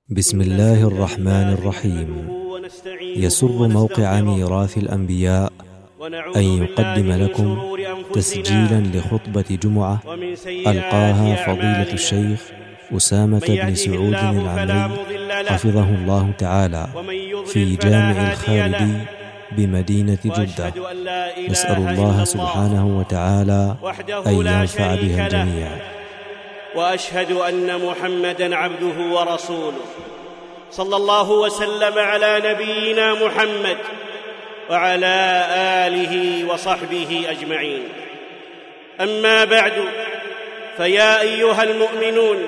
بسم الله الرحمن الرحيم. يسر موقع ميراث الأنبياء أن يقدم لكم تسجيلا لخطبة جمعة ألقاها فضيلة الشيخ أسامة بن سعود العمري حفظه الله تعالى في جامع الخالدي بمدينة جدة. نسأل الله سبحانه وتعالى أن ينفع بها الجميع. وأشهد أن محمدًا عبده ورسوله، صلى الله وسلم على نبينا محمد وعلى آله وصحبه أجمعين. أما بعد، فيا أيها المؤمنون،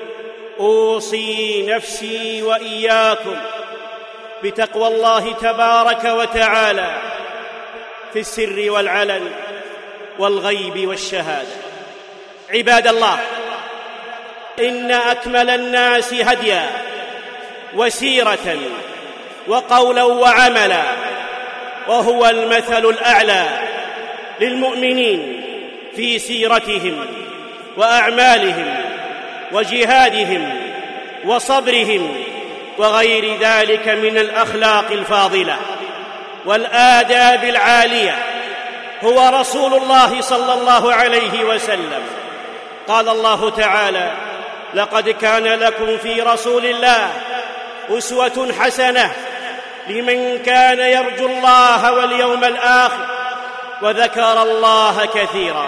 أوصي نفسي وإياكم بتقوى الله تبارك وتعالى في السر والعلن والغيب والشهادة. عباد الله، إن أكمل الناس هديا وسيرة وقولا وعملا، وهو المثل الأعلى للمؤمنين في سيرتهم وأعمالهم وجهادهم وصبرهم وغير ذلك من الأخلاق الفاضلة والآداب العالية، هو رسول الله صلى الله عليه وسلم. قال الله تعالى: لقد كان لكم في رسول الله أسوة حسنة لمن كان يرجو الله واليوم الآخر وذكر الله كثيرا.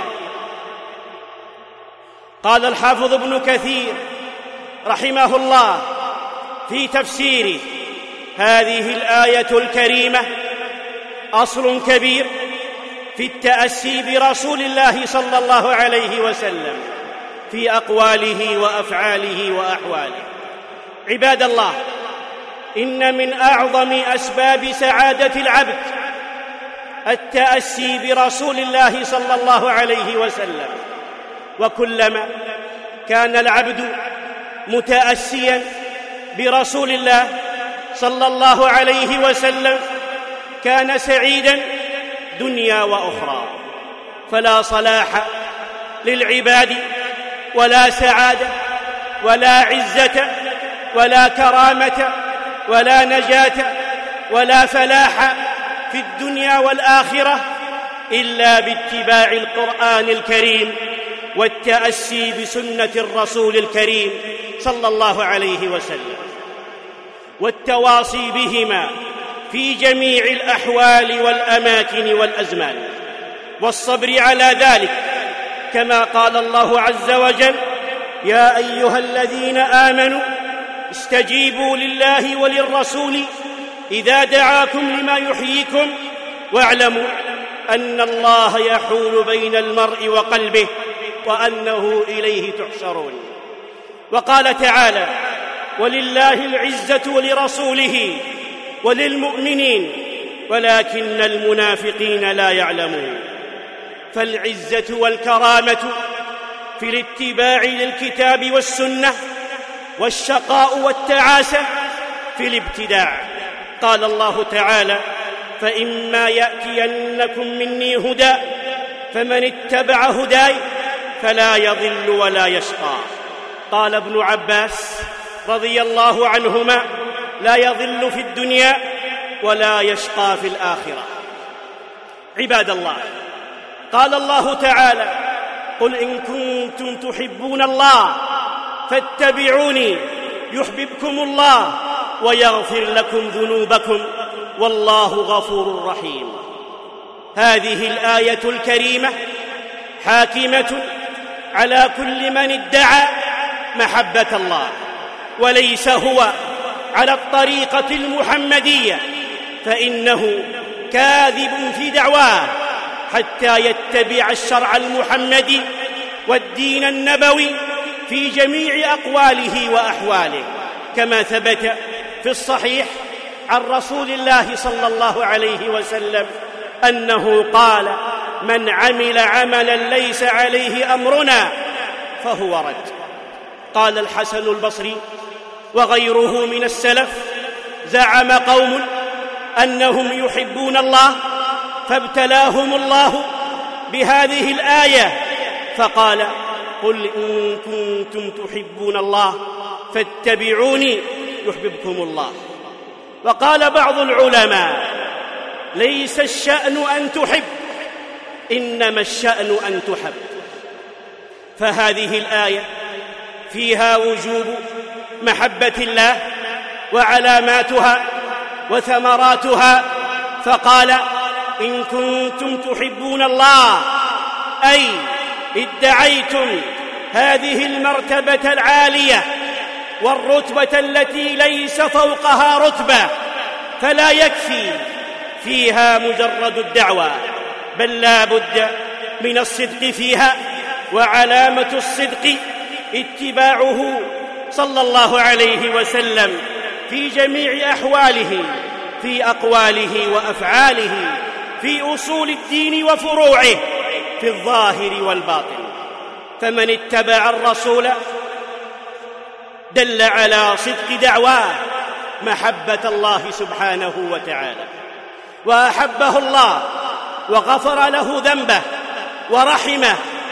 قال الحافظ ابن كثير رحمه الله في تفسيره: هذه الآية الكريمة أصل كبير في التأسي برسول الله صلى الله عليه وسلم في أقواله وأفعاله وأحواله. عباد الله، إن من أعظم أسباب سعادة العبد التأسي برسول الله صلى الله عليه وسلم، وكلما كان العبد متأسيا برسول الله صلى الله عليه وسلم كان سعيدا دنيا وأخرى. فلا صلاح للعباد ولا سعادة ولا عزة ولا كرامة ولا نجاة ولا فلاح في الدنيا والآخرة إلا باتباع القرآن الكريم والتأسي بسنة الرسول الكريم صلى الله عليه وسلم، والتواصي بهما في جميع الأحوال والأماكن والأزمان، والصبر على ذلك، كما قال الله عز وجل: يا أيها الذين آمنوا استجيبوا لله وللرسول إذا دعاكم لما يحييكم واعلموا أن الله يحول بين المرء وقلبه وأنه إليه تحشرون. وقال تعالى: ولله العزة ولرسوله وللمؤمنين ولكن المنافقين لا يعلمون. فالعزة والكرامة في الاتباع للكتاب والسنة، والشقاء والتعاسة في الابتداع. قال الله تعالى: فإما يأتينكم مني هدى فمن اتبع هداي فلا يضل ولا يشقى. قال ابن عباس رضي الله عنهما: لا يضل في الدنيا ولا يشقى في الآخرة. عباد الله، قال الله تعالى: قل إن كنتم تحبون الله فاتبعوني يحببكم الله ويغفر لكم ذنوبكم والله غفور رحيم. هذه الآية الكريمة حاكمة على كل من ادعى محبة الله وليس هو على الطريقة المحمدية، فإنه كاذب في دعواه حتى يتبع الشرع المحمدي والدين النبوي في جميع أقواله وأحواله، كما ثبت في الصحيح عن رسول الله صلى الله عليه وسلم أنه قال: من عمل عملا ليس عليه أمرنا فهو رد. قال الحسن البصري وغيره من السلف: زعم قوم أنهم يحبون الله فابتلاهم الله بهذه الآية فقال: قل إن كنتم تحبون الله فاتبعوني يحببكم الله. وقال بعض العلماء: ليس الشأن أن تحب، إنما الشأن أن تحب. فهذه الآية فيها وجوب محبة الله وعلاماتها وثمراتها، فقال: إن كنتم تحبون الله، أي ادعيتم هذه المرتبة العالية والرتبة التي ليس فوقها رتبة، فلا يكفي فيها مجرد الدعوة، بل لا بد من الصدق فيها. وعلامة الصدق اتباعه صلى الله عليه وسلم في جميع أحواله، في أقواله وأفعاله، في أصول الدين وفروعه، في الظاهر والباطن. فمن اتبع الرسول دل على صدق دعواه محبة الله سبحانه وتعالى، وأحبه الله وغفر له ذنبه ورحمه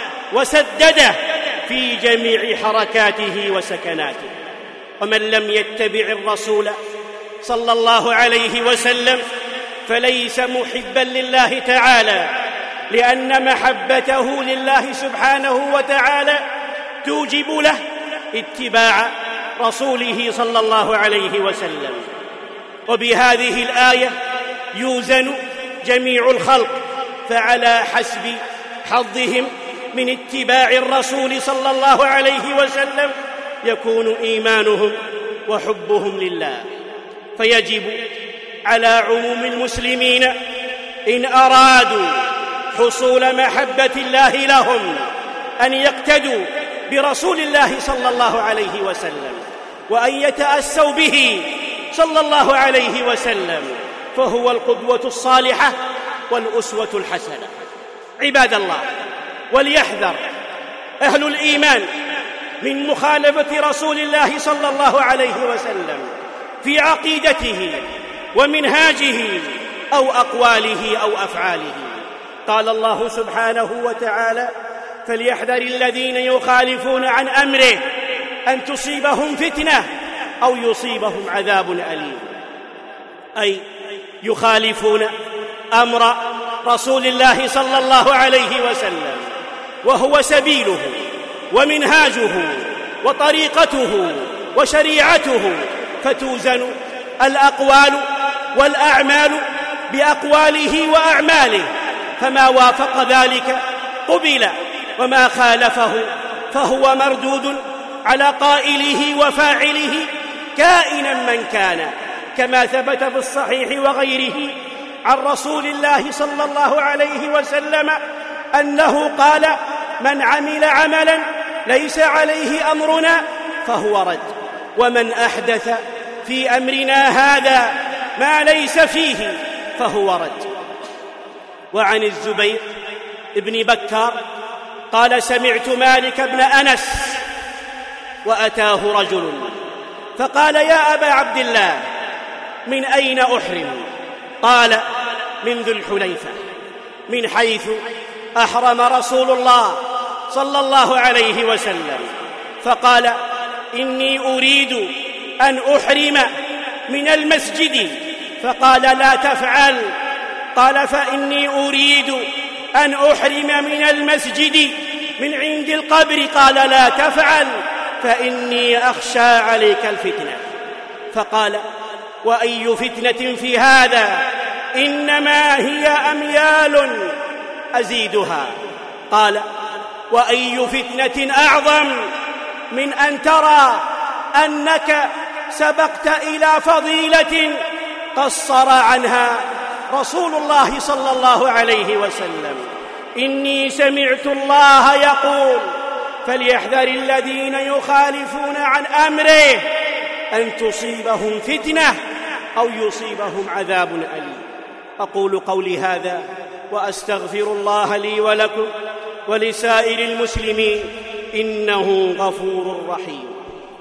وسدده في جميع حركاته وسكناته. ومن لم يتبع الرسول صلى الله عليه وسلم فليس محبا لله تعالى، لأن محبته لله سبحانه وتعالى توجب له اتباع رسوله صلى الله عليه وسلم. وبهذه الآية يوزن جميع الخلق، فعلى حسب حظهم من اتباع الرسول صلى الله عليه وسلم يكون إيمانهم وحبهم لله. فيجب على عموم المسلمين إن أرادوا حصول محبة الله لهم أن يقتدوا برسول الله صلى الله عليه وسلم، وأن يتأسوا به صلى الله عليه وسلم، فهو القدوة الصالحة والأسوة الحسنة. عباد الله، وليحذر أهل الإيمان من مخالفة رسول الله صلى الله عليه وسلم في عقيدته ومنهاجه أو أقواله أو أفعاله. قال الله سبحانه وتعالى: فليحذر الذين يخالفون عن أمره أن تصيبهم فتنة أو يصيبهم عذاب أليم. أي يخالفون أمر رسول الله صلى الله عليه وسلم، وهو سبيله ومنهاجه وطريقته وشريعته، فتوزن الأقوال والأعمال بأقواله وأعماله، فما وافق ذلك قبل، وما خالفه فهو مردود على قائله وفاعله كائنا من كان، كما ثبت في الصحيح وغيره عن رسول الله صلى الله عليه وسلم أنه قال: من عمل عملا ليس عليه أمرنا فهو رد، ومن أحدث في أمرنا هذا ما ليس فيه فهو رد. وعن الزبير ابن بكار قال: سمعت مالك بن أنس وأتاه رجل فقال: يا أبا عبد الله، من أين أحرم؟ قال: من ذي الحليفة، من حيث أحرم رسول الله صلى الله عليه وسلم. فقال: إني أريد أن أحرم من المسجد. فقال: لا تفعل. قال: فإني أريد أن أحرم من المسجد من عند القبر. قال: لا تفعل، فإني أخشى عليك الفتنة. فقال: وأي فتنة في هذا؟ إنما هي أميال أزيدها. قال: وأي فتنة أعظم من أن ترى أنك سبقت إلى فضيلة قصر عنها رسول الله صلى الله عليه وسلم؟ إني سمعت الله يقول: فليحذر الذين يخالفون عن أمره أن تصيبهم فتنة أو يصيبهم عذاب أليم. أقول قولي هذا وأستغفر الله لي ولكم ولسائر المسلمين، إنه غفور رحيم.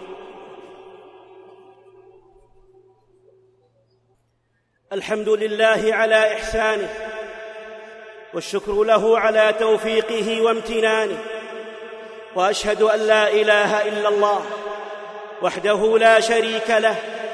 الحمد لله على إحسانه، والشكر له على توفيقه وامتنانه، وأشهد أن لا إله إلا الله وحده لا شريك له،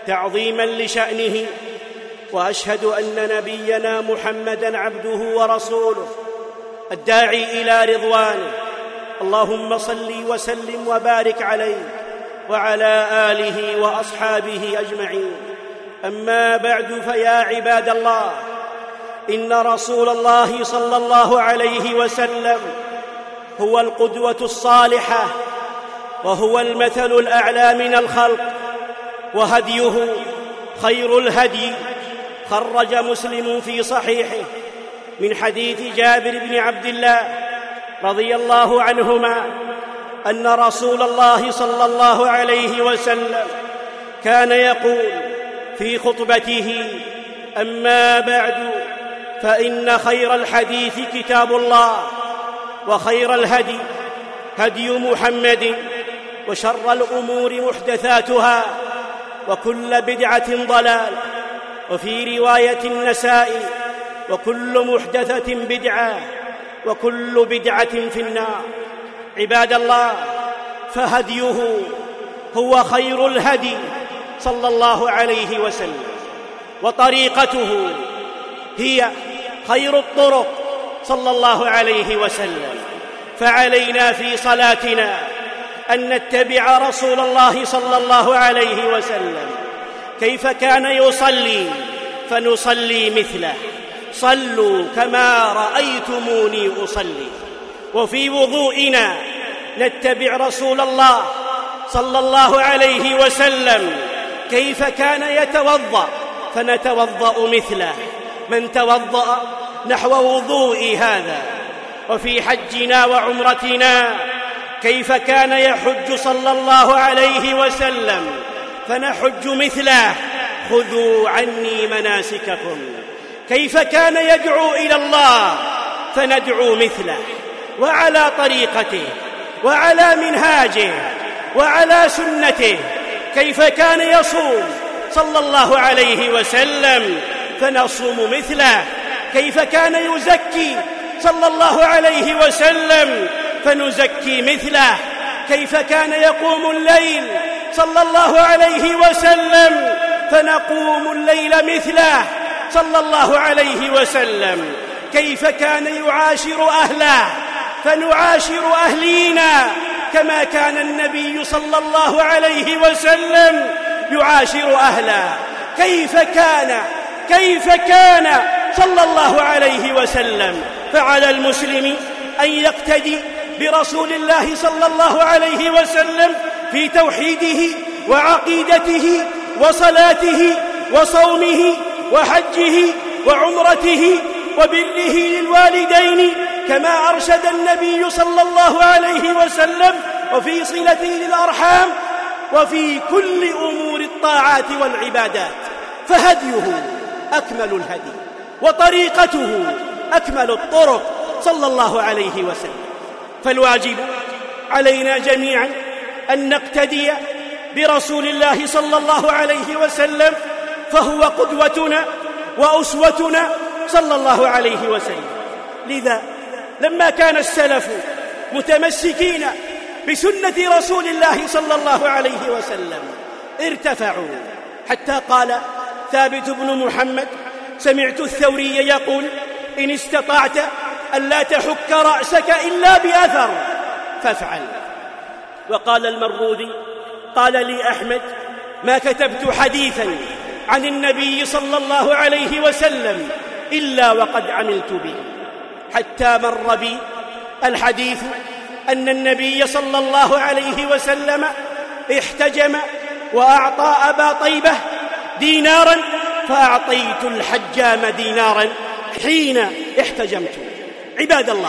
تعظيما لشأنه، وأشهد أن نبينا محمدًا عبده ورسوله الداعي إلى رضوانه. اللهم صل وسلم وبارك عليه وعلى آله وأصحابه أجمعين. أما بعد، فيا عباد الله، إن رسول الله صلى الله عليه وسلم هو القدوة الصالحة، وهو المثل الأعلى من الخلق، وهديه خير الهدي. خرج مسلم في صحيحه من حديث جابر بن عبد الله رضي الله عنهما أن رسول الله صلى الله عليه وسلم كان يقول في خطبته: أما بعد، فإن خير الحديث كتاب الله، وخير الهدي هدي محمد، وشر الأمور محدثاتها، وكل بدعة ضلال. وفي رواية النسائي: وكل محدثة بدعة، وكل بدعة في النار. عباد الله، فهديه هو خير الهدي صلى الله عليه وسلم، وطريقته هي خير الطرق صلى الله عليه وسلم. فعلينا في صلاتنا أن نتبع رسول الله صلى الله عليه وسلم كيف كان يصلي فنصلي مثله. صلوا كما رأيتموني أصلي. وفي وضوئنا نتبع رسول الله صلى الله عليه وسلم كيف كان يتوضأ فنتوضأ مثله. من توضأ نحو وضوء هذا. وفي حجنا وعمرتنا كيف كان يحج صلى الله عليه وسلم فنحج مثله. خذوا عني مناسككم. كيف كان يدعو إلى الله فندعو مثله، وعلى طريقته، وعلى منهاجه، وعلى سنته. كيف كان يصوم صلى الله عليه وسلم فنصوم مثله. كيف كان يزكي صلى الله عليه وسلم فنزكي مثله. كيف كان يقوم الليل صلى الله عليه وسلم فنقوم الليل مثله صلى الله عليه وسلم. كيف كان يعاشر أهله فنعاشر أهلينا كما كان النبي صلى الله عليه وسلم يعاشر أهله. كيف كان صلى الله عليه وسلم. فعلى المسلم أن يقتدي برسول الله صلى الله عليه وسلم في توحيده وعقيدته وصلاته وصومه وحجه وعمرته وبره للوالدين كما أرشد النبي صلى الله عليه وسلم، وفي صلته للأرحام، وفي كل أمور الطاعات والعبادات. فهديه أكمل الهدي، وطريقته أكمل الطرق صلى الله عليه وسلم. فالواجب علينا جميعا أن نقتدي برسول الله صلى الله عليه وسلم، فهو قدوتنا وأسوتنا صلى الله عليه وسلم. لذا لما كان السلف متمسكين بسنة رسول الله صلى الله عليه وسلم ارتفعوا، حتى قال ثابت بن محمد: سمعت الثوري يقول: إن استطعت ألا تحك رأسك إلا بأثر فافعل. وقال المروذي: قال لي أحمد: ما كتبت حديثا عن النبي صلى الله عليه وسلم إلا وقد عملت به. حتى مر بي الحديث أن النبي صلى الله عليه وسلم احتجم وأعطى أبا طيبة دينارا، فأعطيت الحجام دينارا حين احتجمت. عباد الله،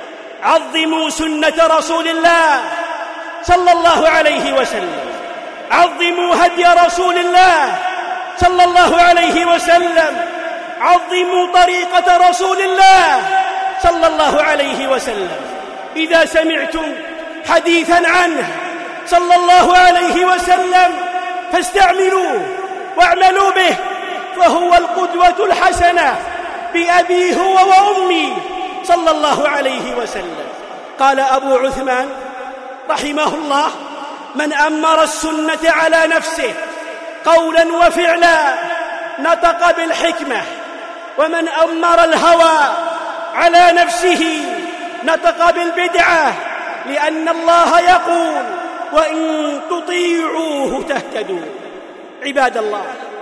عظموا سنة رسول الله صلى الله عليه وسلم، عظموا هدي رسول الله صلى الله عليه وسلم، عظموا طريقة رسول الله صلى الله عليه وسلم. إذا سمعتم حديثا عنه صلى الله عليه وسلم فاستعملوه واعملوا به، فهو القدوة الحسنة بأبي هو وأمي صلى الله عليه وسلم. قال أبو عثمان رحمه الله: من أمر السنة على نفسه قولا وفعلا نطق بالحكمة، ومن أمر الهوى على نفسه نطق بالبدعة، لأن الله يقول: وإن تطيعوه تهتدوا. عباد الله،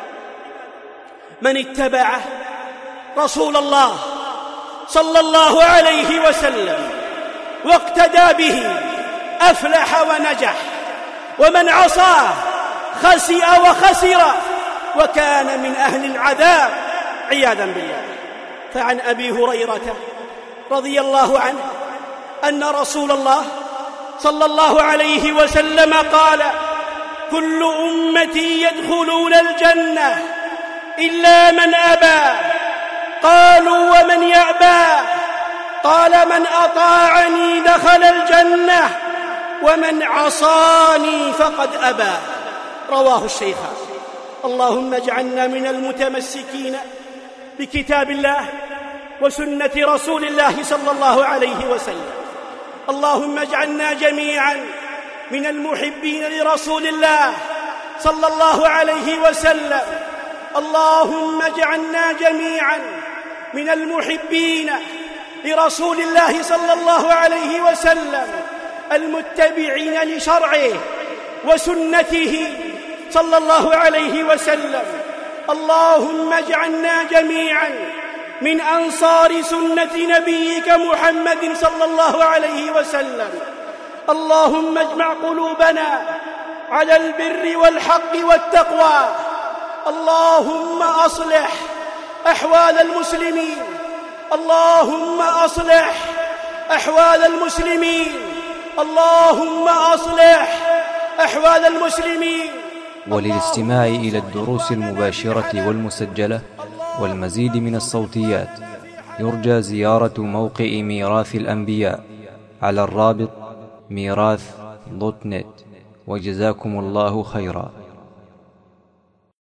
من اتبع رسول الله صلى الله عليه وسلم واقتدى به أفلح ونجح، ومن عصاه خسئ وخسر وكان من أهل العذاب عياذا بالله. فعن أبي هريرة رضي الله عنه أن رسول الله صلى الله عليه وسلم قال: كل أمتي يدخلون الجنة إلا من أبى. قالوا: ومن يأبى؟ قال: من أطاعني دخل الجنة، ومن عصاني فقد أبى. رواه الشيخان. اللهم اجعلنا من المتمسكين بكتاب الله وسنة رسول الله صلى الله عليه وسلم. اللهم اجعلنا جميعا من المحبين لرسول الله صلى الله عليه وسلم. اللهم اجعلنا جميعا من المحبين لرسول الله صلى الله عليه وسلم، المتبعين لشرعه وسنته صلى الله عليه وسلم. اللهم اجعلنا جميعا من أنصار سنة نبيك محمد صلى الله عليه وسلم. اللهم اجمع قلوبنا على البر والحق والتقوى. اللهم أصلح أحوال المسلمين. اللهم أصلح أحوال المسلمين. اللهم أصلح أحوال المسلمين. وللاستماع إلى الدروس المباشرة والمسجلة والمزيد من الصوتيات يرجى زيارة موقع ميراث الأنبياء على الرابط ميراث.net. وجزاكم الله خيرا.